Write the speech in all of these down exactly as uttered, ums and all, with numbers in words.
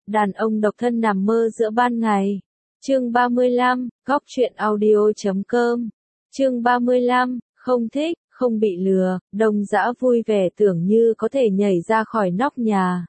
Đàn ông độc thân nằm mơ giữa ban ngày. Chương ba mươi lăm, góc truyện audio chấm com. Chương ba mươi lăm, không thích, không bị lừa, Đồng Dã vui vẻ tưởng như có thể nhảy ra khỏi nóc nhà.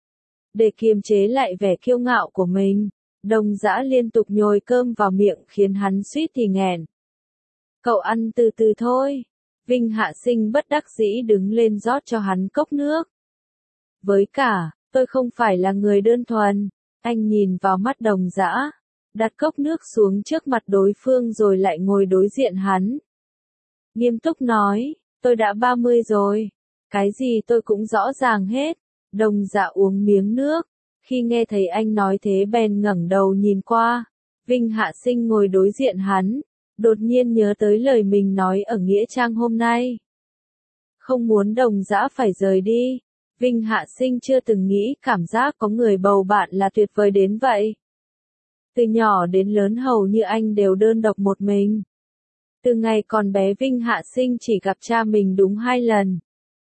Để kiềm chế lại vẻ kiêu ngạo của mình, Đồng Dã liên tục nhồi cơm vào miệng khiến hắn suýt thì nghẹn. Cậu ăn từ từ thôi. Vinh Hạ Sinh bất đắc dĩ đứng lên rót cho hắn cốc nước. Với cả, tôi không phải là người đơn thuần. Anh nhìn vào mắt Đồng Dã, đặt cốc nước xuống trước mặt đối phương rồi lại ngồi đối diện hắn. Nghiêm túc nói, tôi đã ba mươi rồi. Cái gì tôi cũng rõ ràng hết. Đồng Dã uống miếng nước. Khi nghe thấy anh nói thế bèn ngẩng đầu nhìn qua. Vinh Hạ Sinh ngồi đối diện hắn. Đột nhiên nhớ tới lời mình nói ở Nghĩa Trang hôm nay. Không muốn Đồng Dã phải rời đi. Vinh Hạ Sinh chưa từng nghĩ cảm giác có người bầu bạn là tuyệt vời đến vậy. Từ nhỏ đến lớn hầu như anh đều đơn độc một mình. Từ ngày còn bé Vinh Hạ Sinh chỉ gặp cha mình đúng hai lần.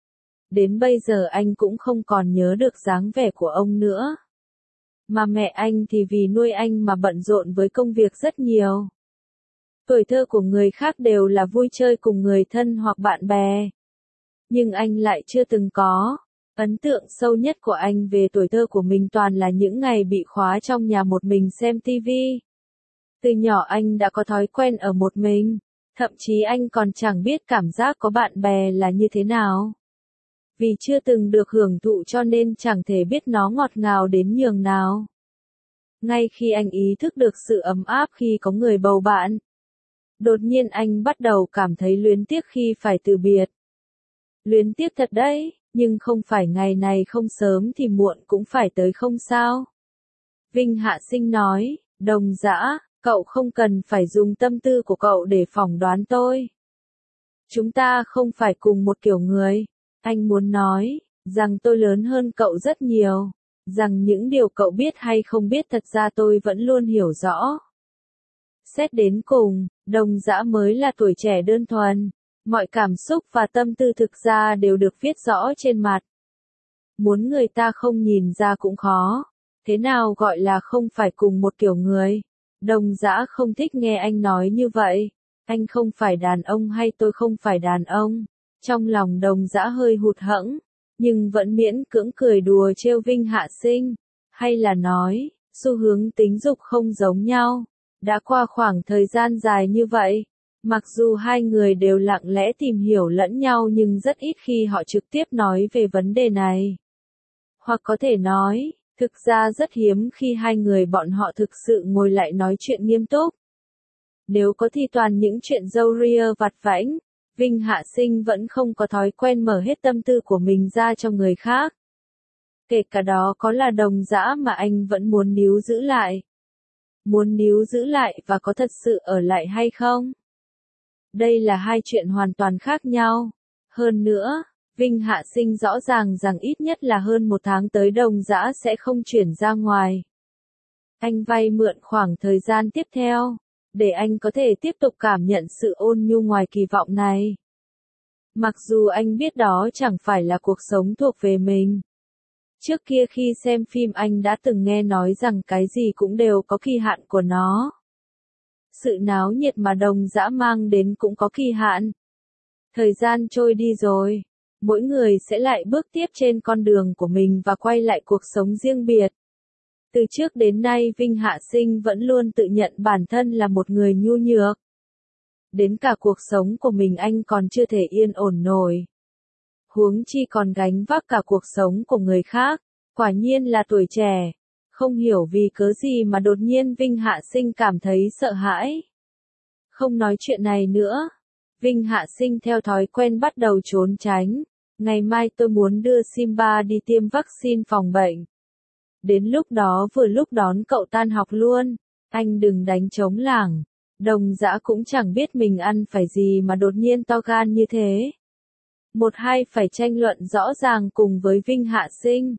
Đến bây giờ anh cũng không còn nhớ được dáng vẻ của ông nữa. Mà mẹ anh thì vì nuôi anh mà bận rộn với công việc rất nhiều. Tuổi thơ của người khác đều là vui chơi cùng người thân hoặc bạn bè. Nhưng anh lại chưa từng có. Ấn tượng sâu nhất của anh về tuổi thơ của mình toàn là những ngày bị khóa trong nhà một mình xem tivi. Từ nhỏ anh đã có thói quen ở một mình. Thậm chí anh còn chẳng biết cảm giác có bạn bè là như thế nào. Vì chưa từng được hưởng thụ cho nên chẳng thể biết nó ngọt ngào đến nhường nào. Ngay khi anh ý thức được sự ấm áp khi có người bầu bạn, đột nhiên anh bắt đầu cảm thấy luyến tiếc khi phải từ biệt. Luyến tiếc thật đấy, nhưng không phải ngày này không sớm thì muộn cũng phải tới không sao. Vinh Hạ Sinh nói, Đồng Dã, cậu không cần phải dùng tâm tư của cậu để phỏng đoán tôi. Chúng ta không phải cùng một kiểu người. Anh muốn nói, rằng tôi lớn hơn cậu rất nhiều. Rằng những điều cậu biết hay không biết thật ra tôi vẫn luôn hiểu rõ. Xét đến cùng, Đồng Dã mới là tuổi trẻ đơn thuần. Mọi cảm xúc và tâm tư thực ra đều được viết rõ trên mặt. Muốn người ta không nhìn ra cũng khó. Thế nào gọi là không phải cùng một kiểu người? Đồng Dã không thích nghe anh nói như vậy. Anh không phải đàn ông hay tôi không phải đàn ông. Trong lòng Đồng Dã hơi hụt hẫng, nhưng vẫn miễn cưỡng cười đùa trêu Vinh Hạ Sinh. Hay là nói, xu hướng tính dục không giống nhau. Đã qua khoảng thời gian dài như vậy. Mặc dù hai người đều lặng lẽ tìm hiểu lẫn nhau nhưng rất ít khi họ trực tiếp nói về vấn đề này. Hoặc có thể nói, thực ra rất hiếm khi hai người bọn họ thực sự ngồi lại nói chuyện nghiêm túc. Nếu có thì toàn những chuyện râu ria vặt vãnh, Vinh Hạ Sinh vẫn không có thói quen mở hết tâm tư của mình ra cho người khác. Kể cả đó có là Đồng Dã mà anh vẫn muốn níu giữ lại. Muốn níu giữ lại và có thật sự ở lại hay không? Đây là hai chuyện hoàn toàn khác nhau. Hơn nữa, Vinh Hạ Sinh rõ ràng rằng ít nhất là hơn một tháng tới Đồng Dã sẽ không chuyển ra ngoài. Anh vay mượn khoảng thời gian tiếp theo, để anh có thể tiếp tục cảm nhận sự ôn nhu ngoài kỳ vọng này. Mặc dù anh biết đó chẳng phải là cuộc sống thuộc về mình. Trước kia khi xem phim anh đã từng nghe nói rằng cái gì cũng đều có kỳ hạn của nó. Sự náo nhiệt mà Đồng Dã mang đến cũng có kỳ hạn. Thời gian trôi đi rồi, mỗi người sẽ lại bước tiếp trên con đường của mình và quay lại cuộc sống riêng biệt. Từ trước đến nay Vinh Hạ Sinh vẫn luôn tự nhận bản thân là một người nhu nhược. Đến cả cuộc sống của mình anh còn chưa thể yên ổn nổi. Huống chi còn gánh vác cả cuộc sống của người khác, quả nhiên là tuổi trẻ. Không hiểu vì cớ gì mà đột nhiên Vinh Hạ Sinh cảm thấy sợ hãi. Không nói chuyện này nữa. Vinh Hạ Sinh theo thói quen bắt đầu trốn tránh. Ngày mai tôi muốn đưa Simba đi tiêm vaccine phòng bệnh. Đến lúc đó vừa lúc đón cậu tan học luôn. Anh đừng đánh trống lảng. Đồng Dã cũng chẳng biết mình ăn phải gì mà đột nhiên to gan như thế. Một hai phải tranh luận rõ ràng cùng với Vinh Hạ Sinh.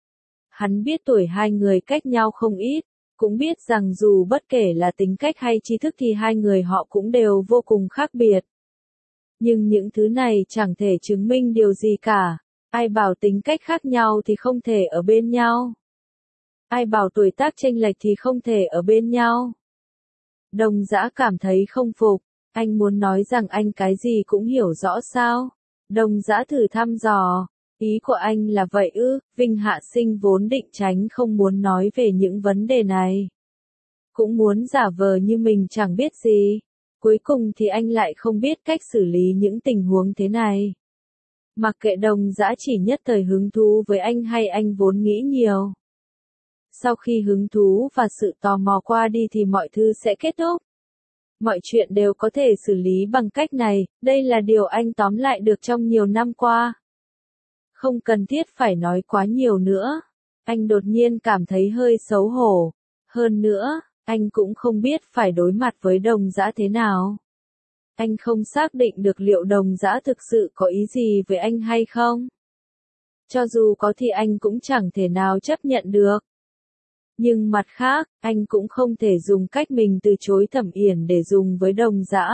Hắn biết tuổi hai người cách nhau không ít, cũng biết rằng dù bất kể là tính cách hay tri thức thì hai người họ cũng đều vô cùng khác biệt. Nhưng những thứ này chẳng thể chứng minh điều gì cả. Ai bảo tính cách khác nhau thì không thể ở bên nhau. Ai bảo tuổi tác chênh lệch thì không thể ở bên nhau. Đồng Dã cảm thấy không phục, anh muốn nói rằng anh cái gì cũng hiểu rõ sao? Đồng Dã thử thăm dò, ý của anh là vậy ư? Vinh Hạ Sinh vốn định tránh không muốn nói về những vấn đề này. Cũng muốn giả vờ như mình chẳng biết gì. Cuối cùng thì anh lại không biết cách xử lý những tình huống thế này. Mặc kệ Đồng Dã chỉ nhất thời hứng thú với anh hay anh vốn nghĩ nhiều. Sau khi hứng thú và sự tò mò qua đi thì mọi thứ sẽ kết thúc. Mọi chuyện đều có thể xử lý bằng cách này, đây là điều anh tóm lại được trong nhiều năm qua. Không cần thiết phải nói quá nhiều nữa. Anh đột nhiên cảm thấy hơi xấu hổ. Hơn nữa, anh cũng không biết phải đối mặt với Đồng Dã thế nào. Anh không xác định được liệu Đồng Dã thực sự có ý gì với anh hay không. Cho dù có thì anh cũng chẳng thể nào chấp nhận được. Nhưng mặt khác, anh cũng không thể dùng cách mình từ chối Thẩm Yển để dùng với Đồng Dã.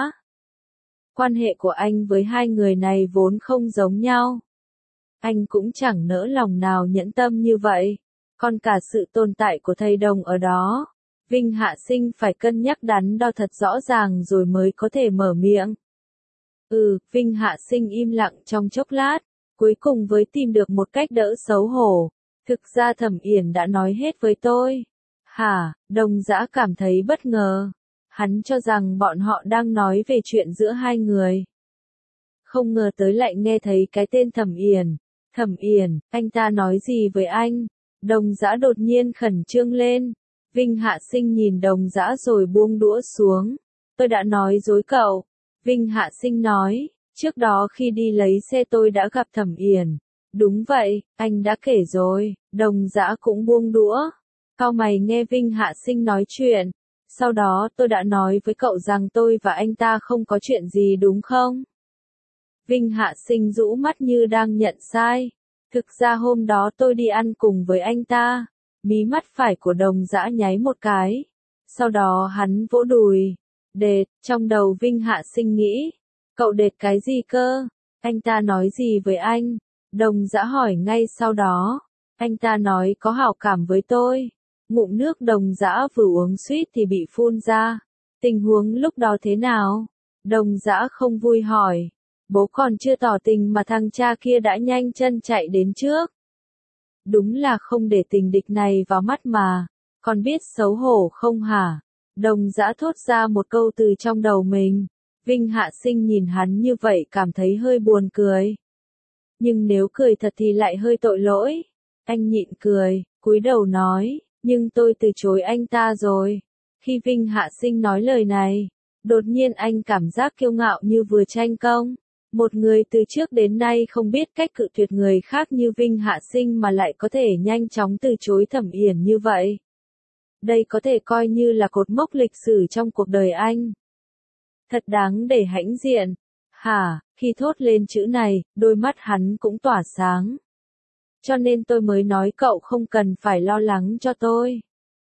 Quan hệ của anh với hai người này vốn không giống nhau. Anh cũng chẳng nỡ lòng nào nhẫn tâm như vậy. Còn cả sự tồn tại của thầy Đồng ở đó. Vinh Hạ Sinh phải cân nhắc đắn đo thật rõ ràng rồi mới có thể mở miệng. Ừ, Vinh Hạ Sinh im lặng trong chốc lát, cuối cùng với tìm được một cách đỡ xấu hổ. Thực ra Thẩm Yển đã nói hết với tôi. Hả, Đồng Dã cảm thấy bất ngờ. Hắn cho rằng bọn họ đang nói về chuyện giữa hai người. Không ngờ tới lại nghe thấy cái tên Thẩm Yển. Thẩm Yển, anh ta nói gì với anh? Đồng Dã đột nhiên khẩn trương lên. Vinh Hạ Sinh nhìn Đồng Dã rồi buông đũa xuống. Tôi đã nói dối cậu. Vinh Hạ Sinh nói, trước đó khi đi lấy xe tôi đã gặp Thẩm Yển. Đúng vậy, anh đã kể rồi. Đồng Dã cũng buông đũa. Cau mày nghe Vinh Hạ Sinh nói chuyện. Sau đó tôi đã nói với cậu rằng tôi và anh ta không có chuyện gì đúng không? Vinh Hạ Sinh rũ mắt như đang nhận sai. Thực ra hôm đó tôi đi ăn cùng với anh ta. Mí mắt phải của Đồng Dã nháy một cái. Sau đó hắn vỗ đùi. Đệt, trong đầu Vinh Hạ Sinh nghĩ. Cậu đệt cái gì cơ? Anh ta nói gì với anh? Đồng Dã hỏi ngay sau đó. Anh ta nói có hảo cảm với tôi. Ngụm nước Đồng Dã vừa uống suýt thì bị phun ra. Tình huống lúc đó thế nào? Đồng Dã không vui hỏi. Bố còn chưa tỏ tình mà thằng cha kia đã nhanh chân chạy đến trước. Đúng là không để tình địch này vào mắt mà. Còn biết xấu hổ không hả? Đồng Dã thốt ra một câu từ trong đầu mình. Vinh Hạ Sinh nhìn hắn như vậy cảm thấy hơi buồn cười. Nhưng nếu cười thật thì lại hơi tội lỗi. Anh nhịn cười, cúi đầu nói, nhưng tôi từ chối anh ta rồi. Khi Vinh Hạ Sinh nói lời này, đột nhiên anh cảm giác kiêu ngạo như vừa tranh công. Một người từ trước đến nay không biết cách cự tuyệt người khác như Vinh Hạ Sinh mà lại có thể nhanh chóng từ chối Thẩm Yển như vậy. Đây có thể coi như là cột mốc lịch sử trong cuộc đời anh. Thật đáng để hãnh diện. Hả, khi thốt lên chữ này, đôi mắt hắn cũng tỏa sáng. Cho nên tôi mới nói cậu không cần phải lo lắng cho tôi.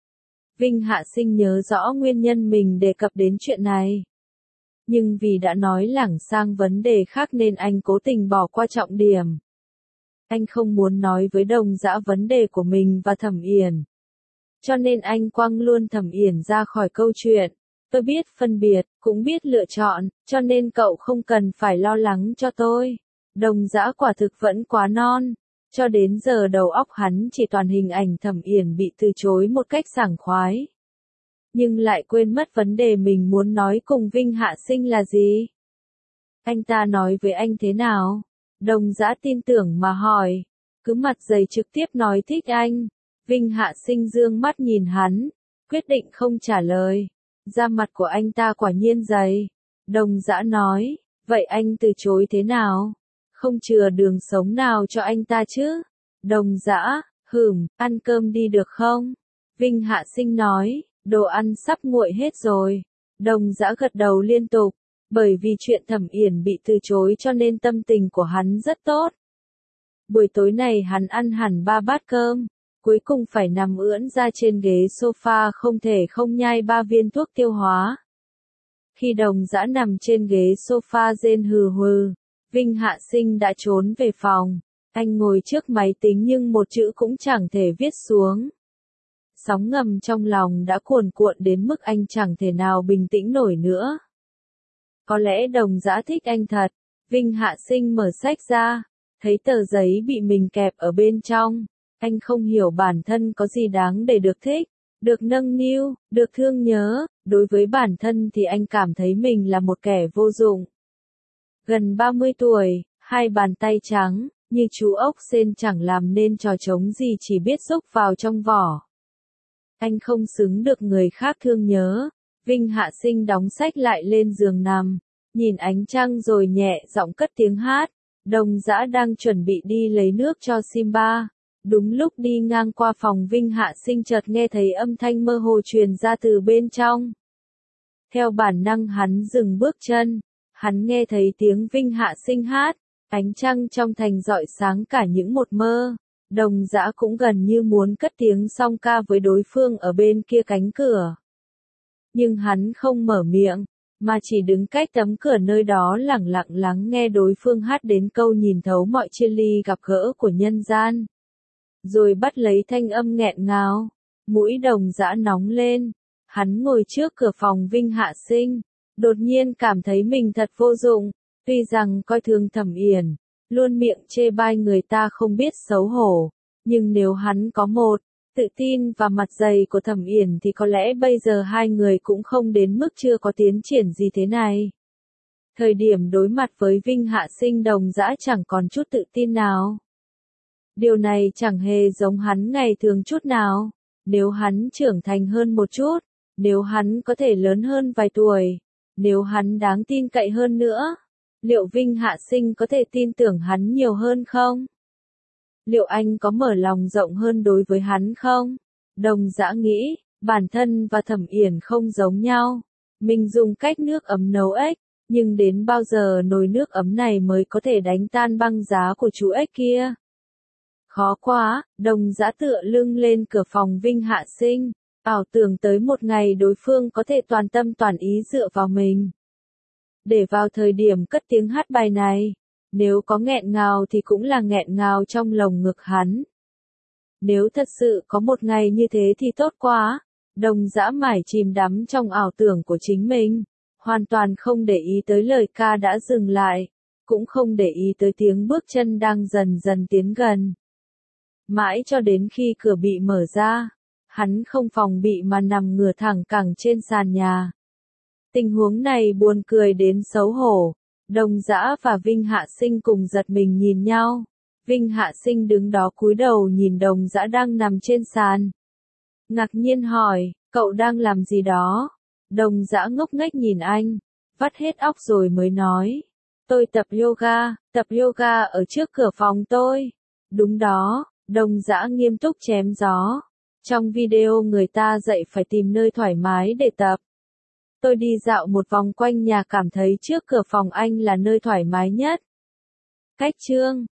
Vinh Hạ Sinh nhớ rõ nguyên nhân mình đề cập đến chuyện này. Nhưng vì đã nói lảng sang vấn đề khác nên anh cố tình bỏ qua trọng điểm. Anh không muốn nói với Đồng Dã vấn đề của mình và Thẩm Yển. Cho nên anh quăng luôn Thẩm Yển ra khỏi câu chuyện. Tôi biết phân biệt, cũng biết lựa chọn, cho nên cậu không cần phải lo lắng cho tôi. Đồng Dã quả thực vẫn quá non. Cho đến giờ đầu óc hắn chỉ toàn hình ảnh Thẩm Yển bị từ chối một cách sảng khoái. Nhưng lại quên mất vấn đề mình muốn nói cùng Vinh Hạ Sinh là gì. Anh ta nói với anh thế nào? Đồng Dã tin tưởng mà hỏi. Cứ mặt dày trực tiếp nói thích anh. Vinh Hạ Sinh dương mắt nhìn hắn, quyết định không trả lời. Da mặt của anh ta quả nhiên dày. Đồng Dã nói, vậy anh từ chối thế nào? Không chừa đường sống nào cho anh ta chứ? Đồng Dã, hửm, ăn cơm đi được không? Vinh Hạ Sinh nói, đồ ăn sắp nguội hết rồi. Đồng Dã gật đầu liên tục, bởi vì chuyện Thẩm Yển bị từ chối cho nên tâm tình của hắn rất tốt. Buổi tối này hắn ăn hẳn ba bát cơm, cuối cùng phải nằm ưỡn ra trên ghế sofa không thể không nhai ba viên thuốc tiêu hóa. Khi Đồng Dã nằm trên ghế sofa rên hừ hừ, Vinh Hạ Sinh đã trốn về phòng. Anh ngồi trước máy tính nhưng một chữ cũng chẳng thể viết xuống. Sóng ngầm trong lòng đã cuồn cuộn đến mức anh chẳng thể nào bình tĩnh nổi nữa. Có lẽ Đồng Dã thích anh thật. Vinh Hạ Sinh mở sách ra, thấy tờ giấy bị mình kẹp ở bên trong. Anh không hiểu bản thân có gì đáng để được thích, được nâng niu, được thương nhớ. Đối với bản thân thì anh cảm thấy mình là một kẻ vô dụng. Gần ba mươi tuổi, hai bàn tay trắng, như chú ốc sên chẳng làm nên trò trống gì, chỉ biết xúc vào trong vỏ. Anh không xứng được người khác thương nhớ. Vinh Hạ Sinh đóng sách lại lên giường nằm, nhìn ánh trăng rồi nhẹ giọng cất tiếng hát. Đồng Dã đang chuẩn bị đi lấy nước cho Simba. Đúng lúc đi ngang qua phòng Vinh Hạ Sinh chợt nghe thấy âm thanh mơ hồ truyền ra từ bên trong. Theo bản năng hắn dừng bước chân. Hắn nghe thấy tiếng Vinh Hạ Sinh hát. Ánh trăng trong thành rọi sáng cả những một mơ. Đồng Dã cũng gần như muốn cất tiếng song ca với đối phương ở bên kia cánh cửa. Nhưng hắn không mở miệng, mà chỉ đứng cách tấm cửa nơi đó lặng lặng lắng nghe đối phương hát đến câu nhìn thấu mọi chia ly gặp gỡ của nhân gian. Rồi bắt lấy thanh âm nghẹn ngào, mũi Đồng Dã nóng lên. Hắn ngồi trước cửa phòng Vinh Hạ Sinh, đột nhiên cảm thấy mình thật vô dụng. Tuy rằng coi thường Thẩm Uyển, luôn miệng chê bai người ta không biết xấu hổ, nhưng nếu hắn có một tự tin và mặt dày của Thẩm Uyển thì có lẽ bây giờ hai người cũng không đến mức chưa có tiến triển gì thế này. Thời điểm đối mặt với Vinh Hạ Sinh, Đồng Dã chẳng còn chút tự tin nào. Điều này chẳng hề giống hắn ngày thường chút nào. Nếu hắn trưởng thành hơn một chút, nếu hắn có thể lớn hơn vài tuổi, nếu hắn đáng tin cậy hơn nữa, liệu Vinh Hạ Sinh có thể tin tưởng hắn nhiều hơn không? Liệu anh có mở lòng rộng hơn đối với hắn không? Đồng Dã nghĩ, bản thân và Thẩm Uyển không giống nhau. Mình dùng cách nước ấm nấu ếch, nhưng đến bao giờ nồi nước ấm này mới có thể đánh tan băng giá của chú ếch kia? Khó quá. Đồng Dã tựa lưng lên cửa phòng Vinh Hạ Sinh, ảo tưởng tới một ngày đối phương có thể toàn tâm toàn ý dựa vào mình. Để vào thời điểm cất tiếng hát bài này, nếu có nghẹn ngào thì cũng là nghẹn ngào trong lồng ngực hắn. Nếu thật sự có một ngày như thế thì tốt quá. Đồng Dã mải chìm đắm trong ảo tưởng của chính mình, hoàn toàn không để ý tới lời ca đã dừng lại, cũng không để ý tới tiếng bước chân đang dần dần tiến gần. Mãi cho đến khi cửa bị mở ra, hắn không phòng bị mà nằm ngửa thẳng cẳng trên sàn nhà. Tình huống này buồn cười đến xấu hổ. Đồng Dã và Vinh Hạ Sinh cùng giật mình nhìn nhau. Vinh Hạ Sinh đứng đó cúi đầu nhìn Đồng Dã đang nằm trên sàn. Ngạc nhiên hỏi, cậu đang làm gì đó? Đồng Dã ngốc nghếch nhìn anh, vắt hết óc rồi mới nói. Tôi tập yoga, tập yoga ở trước cửa phòng tôi. Đúng đó, Đồng Dã nghiêm túc chém gió. Trong video người ta dạy phải tìm nơi thoải mái để tập. Tôi đi dạo một vòng quanh nhà cảm thấy trước cửa phòng anh là nơi thoải mái nhất. Cách chương